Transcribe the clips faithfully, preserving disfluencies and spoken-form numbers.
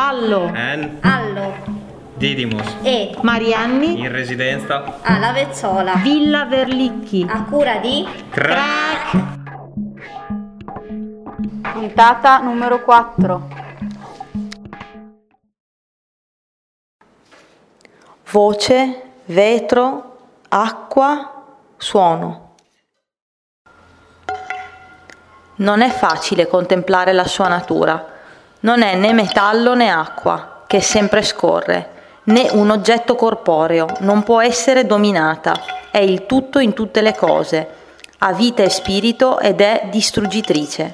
Allo, N, Allo, Didymus, E, Marianni, in residenza alla Vezzola, Villa Verlicchi. a cura di Crack. Puntata numero quattro. Voce, vetro, acqua, suono. Non è facile contemplare la sua natura. Non è né metallo né acqua, che sempre scorre, né un oggetto corporeo, non può essere dominata, è il tutto in tutte le cose, ha vita e spirito ed è distruggitrice.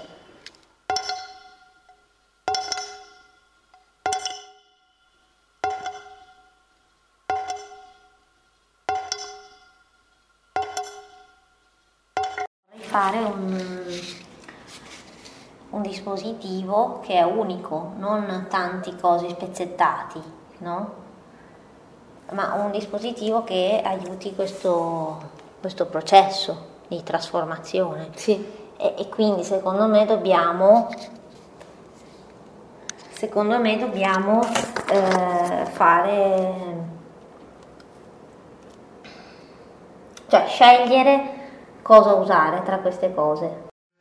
fare un, un dispositivo che è unico, non tanti cosi spezzettati, no? Ma un dispositivo che aiuti questo, questo processo di trasformazione. Sì. E, e quindi secondo me dobbiamo secondo me dobbiamo eh, fare, cioè scegliere cosa usare tra queste cose.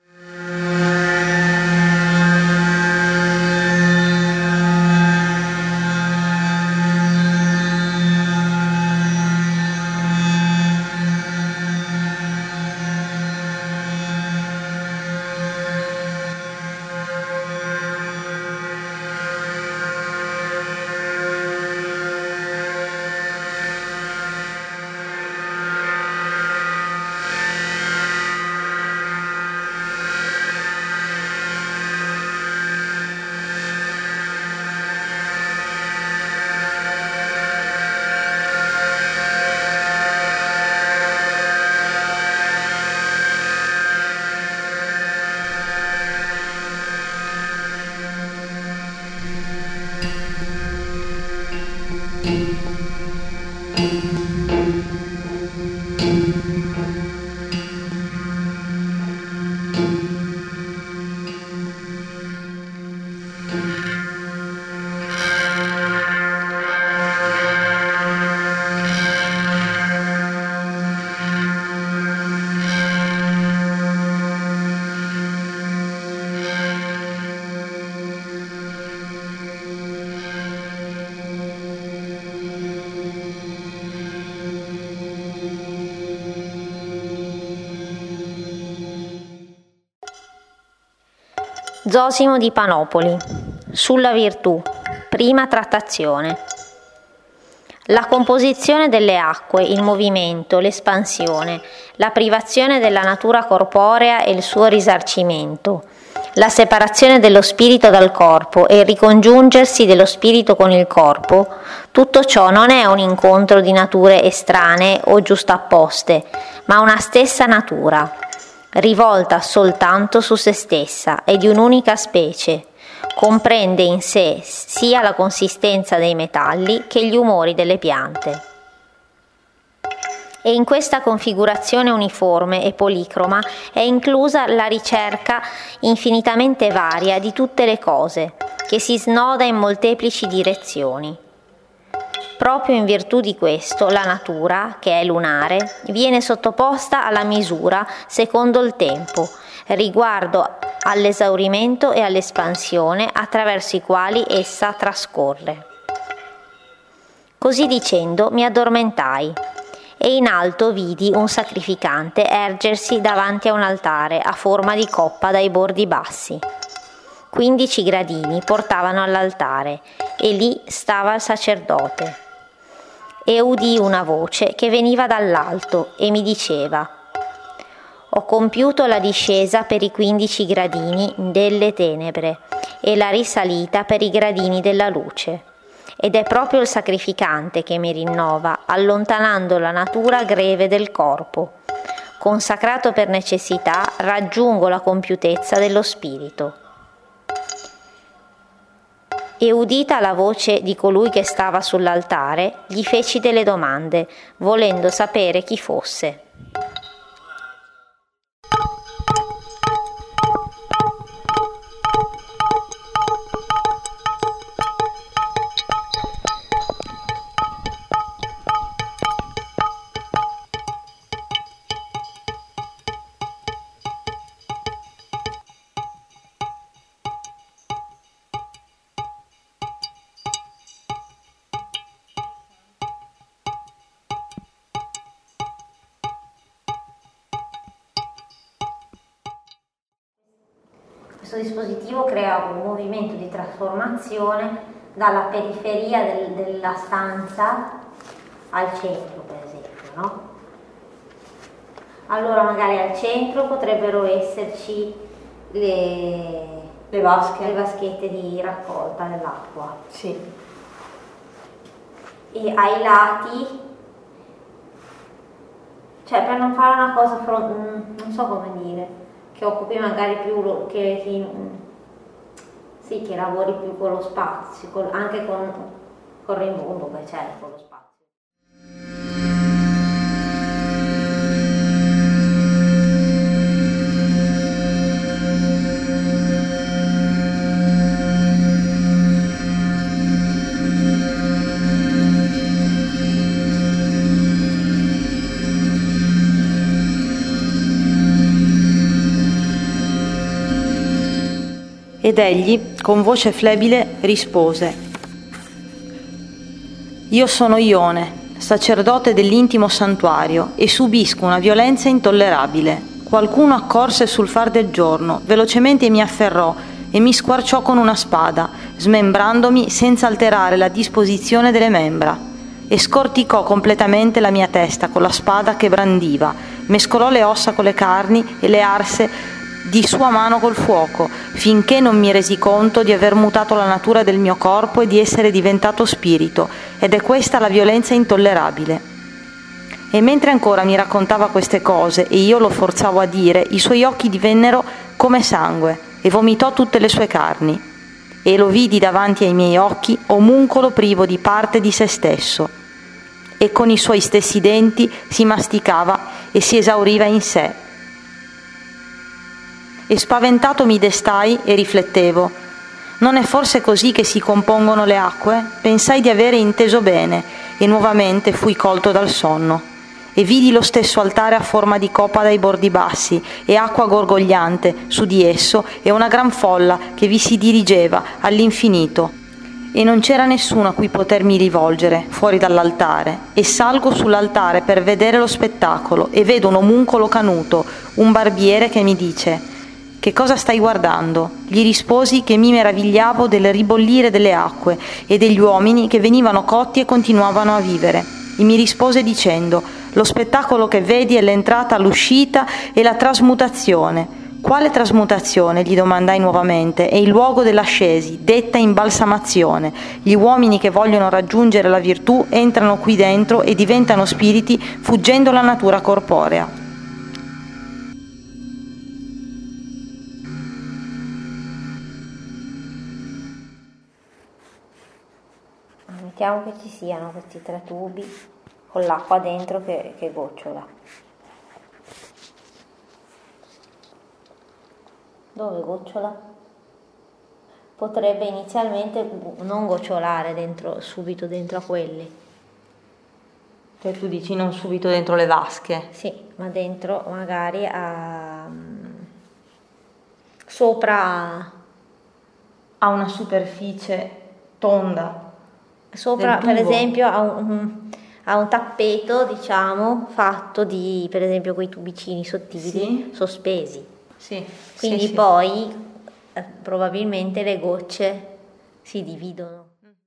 Zosimo di Panopoli, sulla virtù, prima trattazione. La composizione delle acque, il movimento, l'espansione, la privazione della natura corporea e il suo risarcimento, la separazione dello spirito dal corpo e il ricongiungersi dello spirito con il corpo, tutto ciò non è un incontro di nature estranee o giustapposte, ma una stessa natura, rivolta soltanto su se stessa e di un'unica specie, comprende in sé sia la consistenza dei metalli che gli umori delle piante. E in questa configurazione uniforme e policroma è inclusa la ricerca infinitamente varia di tutte le cose, che si snoda in molteplici direzioni. Proprio in virtù di questo, la natura, che è lunare, viene sottoposta alla misura secondo il tempo, riguardo all'esaurimento e all'espansione attraverso i quali essa trascorre. Così dicendo mi addormentai e in alto vidi un sacrificante ergersi davanti a un altare a forma di coppa dai bordi bassi. Quindici gradini portavano all'altare e lì stava il sacerdote. E udii una voce che veniva dall'alto e mi diceva: ho compiuto la discesa per i quindici gradini delle tenebre e la risalita per i gradini della luce. Ed è proprio il sacrificante che mi rinnova, allontanando la natura greve del corpo. Consacrato per necessità, raggiungo la compiutezza dello spirito. E udita la voce di colui che stava sull'altare, gli feci delle domande, volendo sapere chi fosse. Questo dispositivo crea un movimento di trasformazione dalla periferia del, della stanza al centro, per esempio, no? Allora magari al centro potrebbero esserci le, Le vasche. le vaschette di raccolta dell'acqua. Sì. E ai lati, cioè per non fare una cosa, non so come dire, che occupi magari più, lo, che, che, sì, che lavori più con lo spazio, con, anche con, con il rimbombo che c'è con lo spazio. Ed egli, con voce flebile, rispose: Io sono Ione, sacerdote dell'intimo santuario, e subisco una violenza intollerabile. Qualcuno accorse sul far del giorno, velocemente mi afferrò e mi squarciò con una spada, smembrandomi senza alterare la disposizione delle membra, e scorticò completamente la mia testa con la spada che brandiva, mescolò le ossa con le carni e le arse di sua mano col fuoco, finché non mi resi conto di aver mutato la natura del mio corpo e di essere diventato spirito, ed è questa la violenza intollerabile. E mentre ancora mi raccontava queste cose e io lo forzavo a dire, i suoi occhi divennero come sangue e vomitò tutte le sue carni, e lo vidi davanti ai miei occhi omuncolo privo di parte di se stesso, e con i suoi stessi denti si masticava e si esauriva in sé. E spaventato mi destai e riflettevo: non è forse così che si compongono le acque? Pensai di avere inteso bene, e nuovamente fui colto dal sonno, e vidi lo stesso altare a forma di coppa dai bordi bassi, e acqua gorgogliante su di esso, e una gran folla che vi si dirigeva all'infinito, e non c'era nessuno a cui potermi rivolgere fuori dall'altare, e salgo sull'altare per vedere lo spettacolo, e vedo un omuncolo canuto, un barbiere, che mi dice: «Che cosa stai guardando?» Gli risposi che mi meravigliavo del ribollire delle acque e degli uomini che venivano cotti e continuavano a vivere. E mi rispose dicendo: «Lo spettacolo che vedi è l'entrata, l'uscita e la trasmutazione». «Quale trasmutazione?» gli domandai nuovamente. «È il luogo dell'ascesi, detta imbalsamazione. Gli uomini che vogliono raggiungere la virtù entrano qui dentro e diventano spiriti, fuggendo la natura corporea». Mettiamo che ci siano questi tre tubi con l'acqua dentro che, che gocciola. Dove gocciola? Potrebbe inizialmente non gocciolare dentro, subito dentro a quelli. Cioè tu dici non subito dentro le vasche? Sì, ma dentro magari a sopra ha una superficie tonda. Sopra, per esempio, ha un, ha un tappeto, diciamo, fatto di, per esempio, quei tubicini sottili, sì, sospesi. Sì. Quindi sì, poi sì. Eh, probabilmente le gocce si dividono.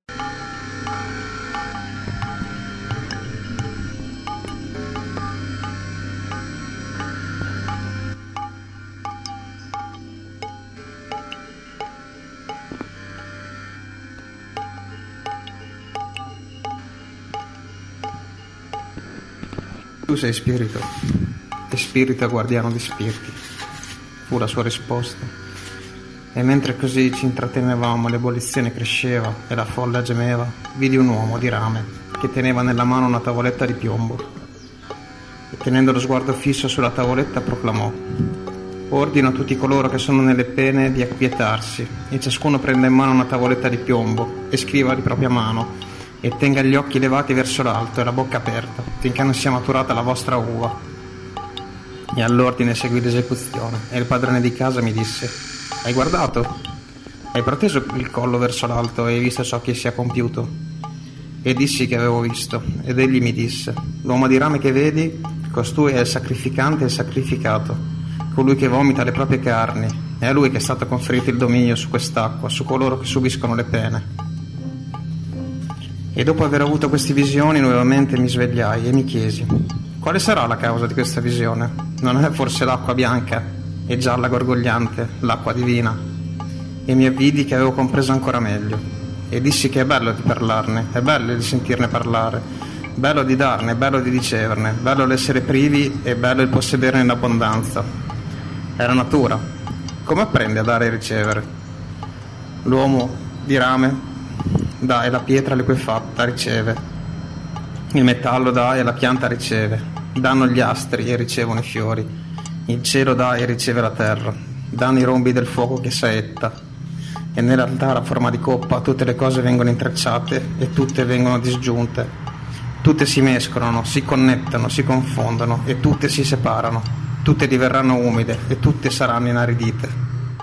Tu sei spirito, e spirito è guardiano di spiriti, fu la sua risposta. E mentre così ci intrattenevamo, l'ebollizione cresceva e la folla gemeva, vidi un uomo di rame che teneva nella mano una tavoletta di piombo, e tenendo lo sguardo fisso sulla tavoletta proclamò: «Ordino a tutti coloro che sono nelle pene di acquietarsi, e ciascuno prenda in mano una tavoletta di piombo e scriva di propria mano, e tenga gli occhi levati verso l'alto e la bocca aperta, finché non sia maturata la vostra uva». E all'ordine seguì l'esecuzione, e il padrone di casa mi disse: «Hai guardato? Hai proteso il collo verso l'alto e hai visto ciò che si è compiuto?» E dissi che avevo visto, ed egli mi disse: «L'uomo di rame che vedi, costui è il sacrificante e il sacrificato. colui che vomita le proprie carni. È a lui che è stato conferito il dominio su quest'acqua, su coloro che subiscono le pene. E dopo aver avuto queste visioni nuovamente mi svegliai e mi chiesi: quale sarà la causa di questa visione? Non è forse l'acqua bianca e gialla gorgogliante, l'acqua divina? E mi avvidi che avevo compreso ancora meglio e dissi che è bello di parlarne, è bello di sentirne parlare, bello di darne, bello di riceverne, bello l'essere privi e bello il possederne in abbondanza. È la natura. Come apprende a dare e ricevere? L'uomo di rame dà e la pietra liquefatta riceve, il metallo dà e la pianta riceve, danno gli astri e ricevono i fiori, il cielo dà e riceve la terra, danno i rombi del fuoco che saetta, e nell'altare a forma di coppa tutte le cose vengono intrecciate e tutte vengono disgiunte, tutte si mescolano, si connettono, si confondono e tutte si separano, tutte diverranno umide e tutte saranno inaridite.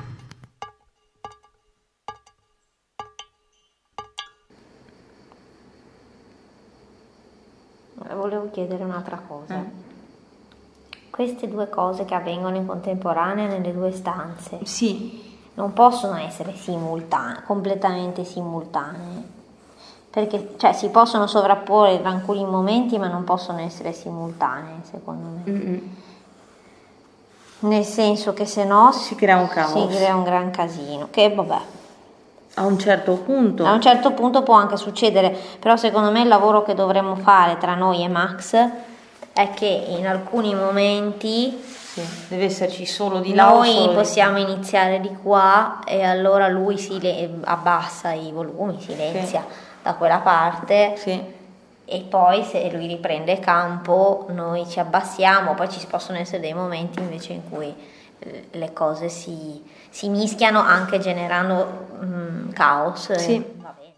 Volevo chiedere un'altra cosa. Eh. Queste due cose che avvengono in contemporanea nelle due stanze, sì, non possono essere simultanee, completamente simultanee, perché cioè si possono sovrapporre in alcuni momenti, ma non possono essere simultanee, secondo me. Mm-mm. Nel senso che se no si crea un caos, si crea un gran casino, che vabbè. A un certo punto. A un certo punto può anche succedere, però secondo me il lavoro che dovremmo fare tra noi e Max è che in alcuni momenti sì, deve esserci solo di là. Noi solo possiamo di... iniziare di qua e allora lui si le... abbassa i volumi, silenzia sì. da quella parte sì. e poi se lui riprende campo noi ci abbassiamo, poi ci possono essere dei momenti invece in cui le cose si, si mischiano anche generando um, caos. Sì. E va bene.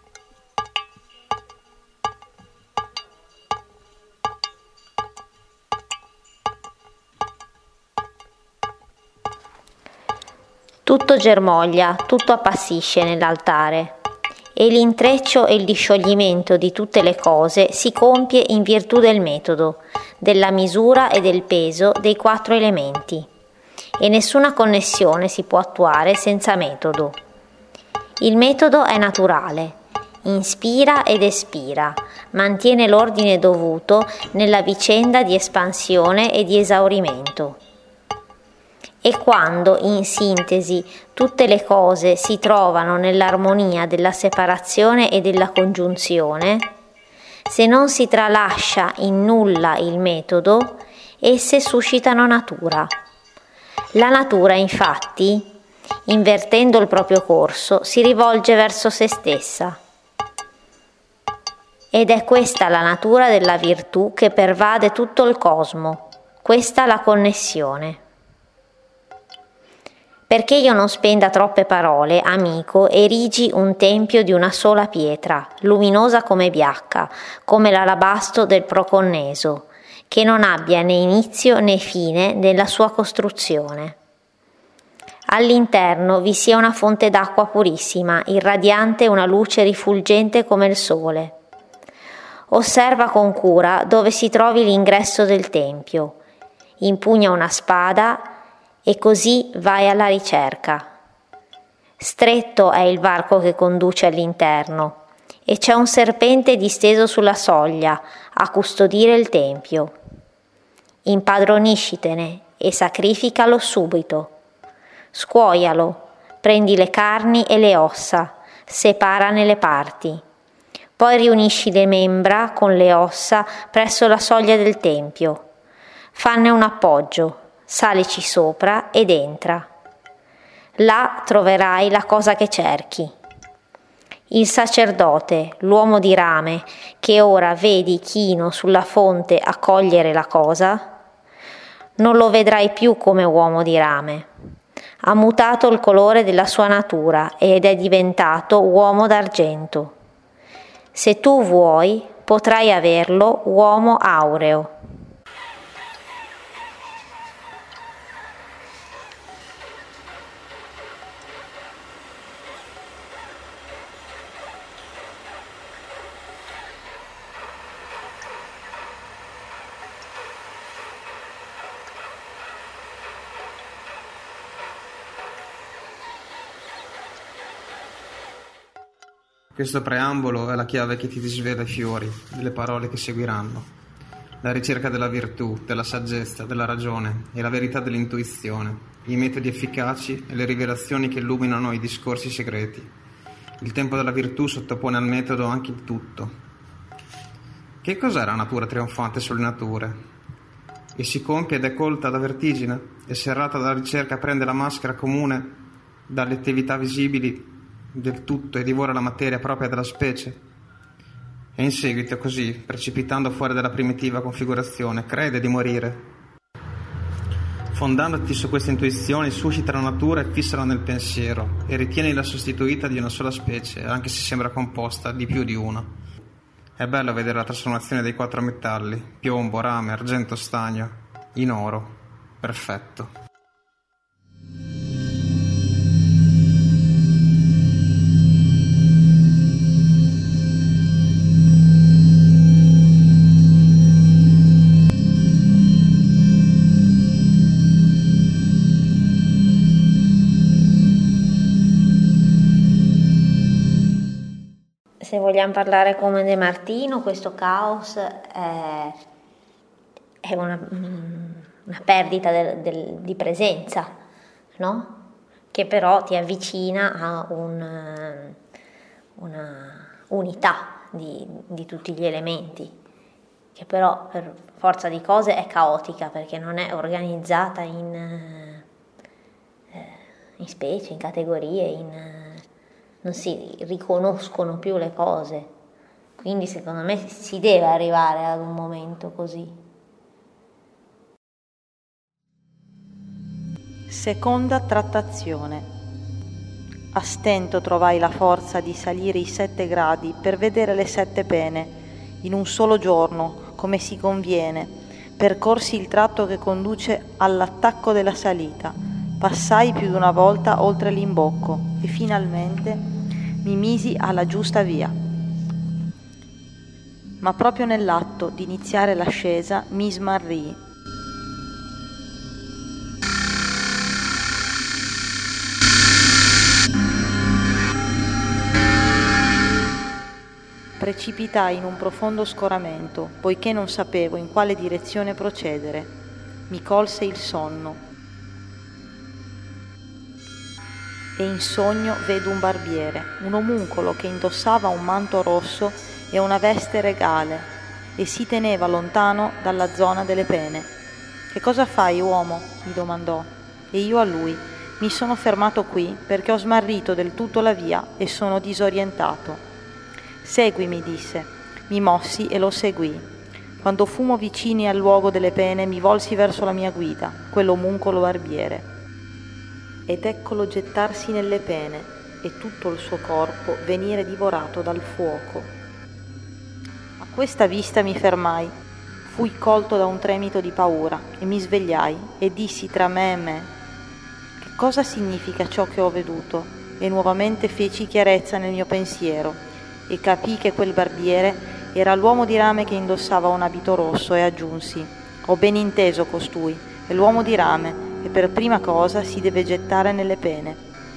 Tutto germoglia, tutto appassisce nell'altare e l'intreccio e il discioglimento di tutte le cose si compie in virtù del metodo, della misura e del peso dei quattro elementi. E nessuna connessione si può attuare senza metodo. Il metodo è naturale, inspira ed espira, mantiene l'ordine dovuto nella vicenda di espansione e di esaurimento. E quando, in sintesi, tutte le cose si trovano nell'armonia della separazione e della congiunzione, se non si tralascia in nulla il metodo, esse suscitano natura. La natura, infatti, invertendo il proprio corso, si rivolge verso se stessa. Ed è questa la natura della virtù che pervade tutto il cosmo, questa la connessione. Perché io non spenda troppe parole, amico, erigi un tempio di una sola pietra, luminosa come biacca, come l'alabastro del Proconneso, che non abbia né inizio né fine nella sua costruzione. All'interno vi sia una fonte d'acqua purissima, irradiante una luce rifulgente come il sole. Osserva con cura dove si trovi l'ingresso del tempio, impugna una spada e così vai alla ricerca. Stretto è il varco che conduce all'interno e c'è un serpente disteso sulla soglia a custodire il tempio. Impadroniscitene e sacrificalo subito. Scuoialo, prendi le carni e le ossa, separane le parti. Poi riunisci le membra con le ossa presso la soglia del tempio. Fanne un appoggio, salici sopra ed entra. Là troverai la cosa che cerchi. Il sacerdote, l'uomo di rame, che ora vedi chino sulla fonte a cogliere la cosa, non lo vedrai più come uomo di rame. Ha mutato il colore della sua natura ed è diventato uomo d'argento. Se tu vuoi, potrai averlo uomo aureo. Questo preambolo è la chiave che ti disvela i fiori delle parole che seguiranno. La ricerca della virtù, della saggezza, della ragione e la verità dell'intuizione, i metodi efficaci e le rivelazioni che illuminano i discorsi segreti. Il tempo della virtù sottopone al metodo anche il tutto. Che cos'è la natura trionfante sulle nature? E si compie ed è colta da vertigine, e serrata dalla ricerca prende la maschera comune dalle attività visibili del tutto e divora la materia propria della specie. E in seguito, così, precipitando fuori dalla primitiva configurazione, crede di morire. Fondandoti su queste intuizioni, suscita la natura e fissala nel pensiero, e ritienila sostituita di una sola specie, anche se sembra composta di più di una. È bello vedere la trasformazione dei quattro metalli, piombo, rame, argento, stagno, in oro. Perfetto. Se vogliamo parlare come De Martino, questo caos è, è una, una perdita del, del, di presenza, no? Che però ti avvicina a un, una unità di, di tutti gli elementi, che però per forza di cose è caotica, perché non è organizzata in, eh, in specie, in categorie, in... non si riconoscono più le cose, quindi secondo me si deve arrivare ad un momento così. Seconda trattazione. A stento trovai la forza di salire i sette gradi per vedere le sette pene, in un solo giorno, come si conviene, percorsi il tratto che conduce all'attacco della salita, passai più di una volta oltre l'imbocco e finalmente mi misi alla giusta via. Ma proprio nell'atto di iniziare l'ascesa mi smarrii. Precipitai in un profondo scoramento, poiché non sapevo in quale direzione procedere. Mi colse il sonno. E in sogno vedo un barbiere, un omuncolo che indossava un manto rosso e una veste regale e si teneva lontano dalla zona delle pene. «Che cosa fai, uomo?» mi domandò, e io a lui: «Mi sono fermato qui perché ho smarrito del tutto la via e sono disorientato». «Segui», mi disse. Mi mossi e lo seguì. Quando fummo vicini al luogo delle pene mi volsi verso la mia guida, quell'omuncolo barbiere. Ed eccolo gettarsi nelle pene e tutto il suo corpo venire divorato dal fuoco. A questa vista mi fermai, fui colto da un tremito di paura e mi svegliai e dissi tra me e me: «Che cosa significa ciò che ho veduto?» E nuovamente feci chiarezza nel mio pensiero e capii che quel barbiere era l'uomo di rame che indossava un abito rosso e aggiunsi: «Ho ben inteso costui, è l'uomo di rame e per prima cosa si deve gettare nelle pene».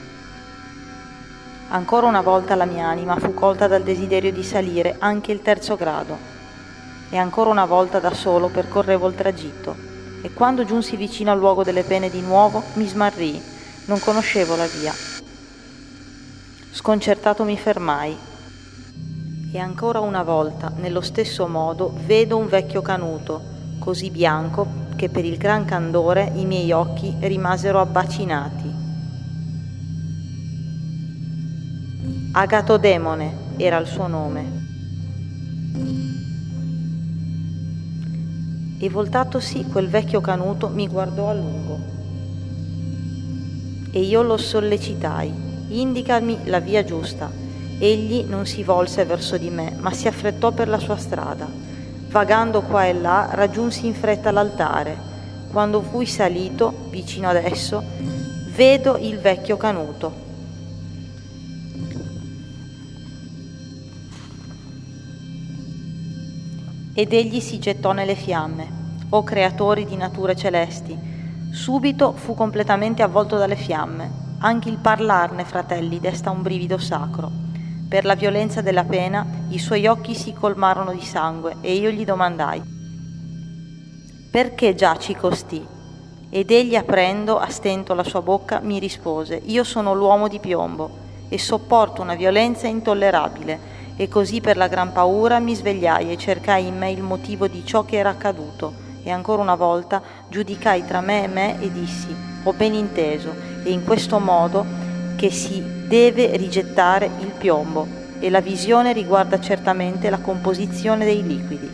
Ancora una volta la mia anima fu colta dal desiderio di salire anche il terzo grado, e ancora una volta da solo percorrevo il tragitto, e quando giunsi vicino al luogo delle pene di nuovo mi smarrii, non conoscevo la via. Sconcertato mi fermai, e ancora una volta, nello stesso modo, vedo un vecchio canuto, così bianco che per il gran candore i miei occhi rimasero abbacinati. Agatodemone era il suo nome. E voltatosi quel vecchio canuto mi guardò a lungo. E io lo sollecitai: «Indicami la via giusta». Egli non si volse verso di me, ma si affrettò per la sua strada. Vagando qua e là, raggiunsi in fretta l'altare. Quando fui salito, vicino ad esso, vedo il vecchio canuto. Ed egli si gettò nelle fiamme. O creatori di nature celesti! Subito fu completamente avvolto dalle fiamme. Anche il parlarne, fratelli, desta un brivido sacro. Per la violenza della pena i suoi occhi si colmarono di sangue e io gli domandai: perché giaci costì? Ed egli, aprendo a stento la sua bocca, mi rispose: io sono l'uomo di piombo e sopporto una violenza intollerabile. E così per la gran paura mi svegliai e cercai in me il motivo di ciò che era accaduto, e ancora una volta giudicai tra me e me e dissi: ho ben inteso, e in questo modo che si deve rigettare il piombo, e la visione riguarda certamente la composizione dei liquidi.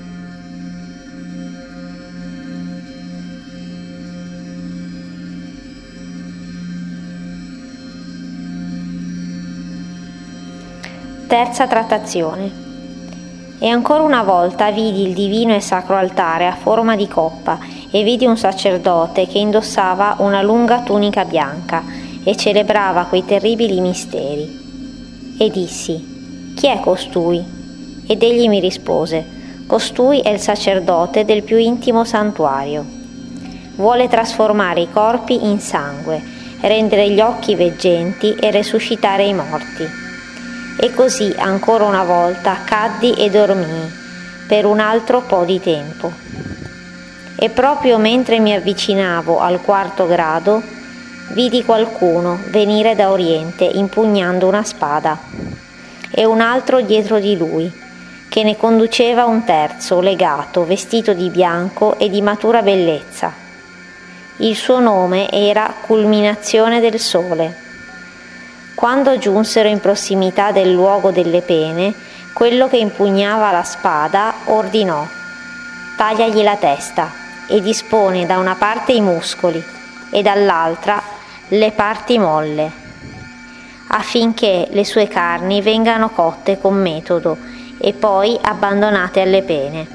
Terza trattazione. E ancora una volta vidi il divino e sacro altare a forma di coppa e vidi un sacerdote che indossava una lunga tunica bianca e celebrava quei terribili misteri. E dissi: chi è costui? Ed egli mi rispose: costui è il sacerdote del più intimo santuario. Vuole trasformare i corpi in sangue, rendere gli occhi veggenti e resuscitare i morti. E così ancora una volta caddi e dormii per un altro po' di tempo. E proprio mentre mi avvicinavo al quarto grado, vidi qualcuno venire da oriente impugnando una spada, e un altro dietro di lui, che ne conduceva un terzo legato, vestito di bianco e di matura bellezza. Il suo nome era Culminazione del Sole. Quando giunsero in prossimità del luogo delle pene, quello che impugnava la spada ordinò: tagliagli la testa e dispone da una parte i muscoli e dall'altra le parti molle, affinché le sue carni vengano cotte con metodo e poi abbandonate alle pene.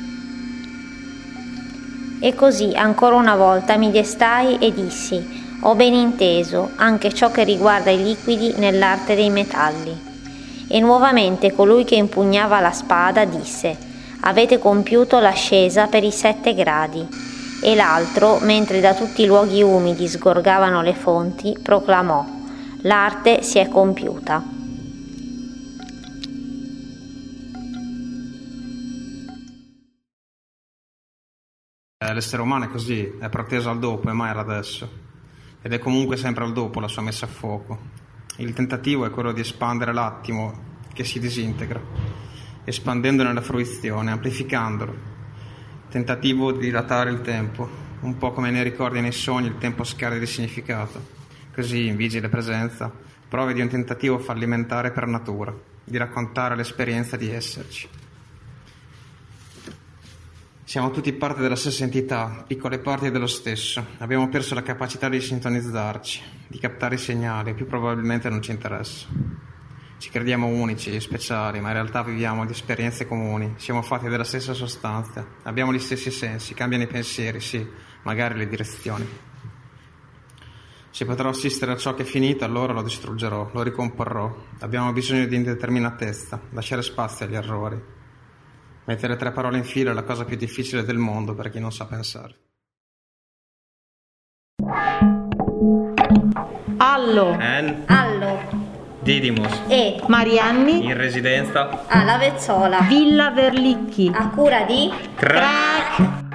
E così ancora una volta mi destai e dissi: ho ben inteso anche ciò che riguarda i liquidi nell'arte dei metalli. E nuovamente colui che impugnava la spada disse: avete compiuto l'ascesa per i sette gradi. E l'altro, mentre da tutti i luoghi umidi sgorgavano le fonti, proclamò: l'arte si è compiuta. L'essere umano è così, è proteso al dopo e mai all'adesso. Ed è comunque sempre al dopo la sua messa a fuoco. Il tentativo è quello di espandere l'attimo che si disintegra, espandendone la fruizione, amplificandolo. Tentativo di dilatare il tempo, un po' come nei ricordi e nei sogni il tempo scade di significato. Così, in vigile presenza, prove di un tentativo fallimentare per natura, di raccontare l'esperienza di esserci. Siamo tutti parte della stessa entità, piccole parti dello stesso. Abbiamo perso la capacità di sintonizzarci, di captare i segnali, e più probabilmente non ci interessa. Ci crediamo unici, speciali, ma in realtà viviamo di esperienze comuni. Siamo fatti della stessa sostanza, abbiamo gli stessi sensi, cambiano i pensieri, sì, magari le direzioni. Se potrò assistere a ciò che è finito, allora lo distruggerò, lo ricomporrò. Abbiamo bisogno di indeterminatezza, lasciare spazio agli errori. Mettere tre parole in fila è la cosa più difficile del mondo per chi non sa pensare. Allo, En, Allo Didymos, e Marianni, in residenza alla Vezzola, Villa Verlicchi. a cura di Crack.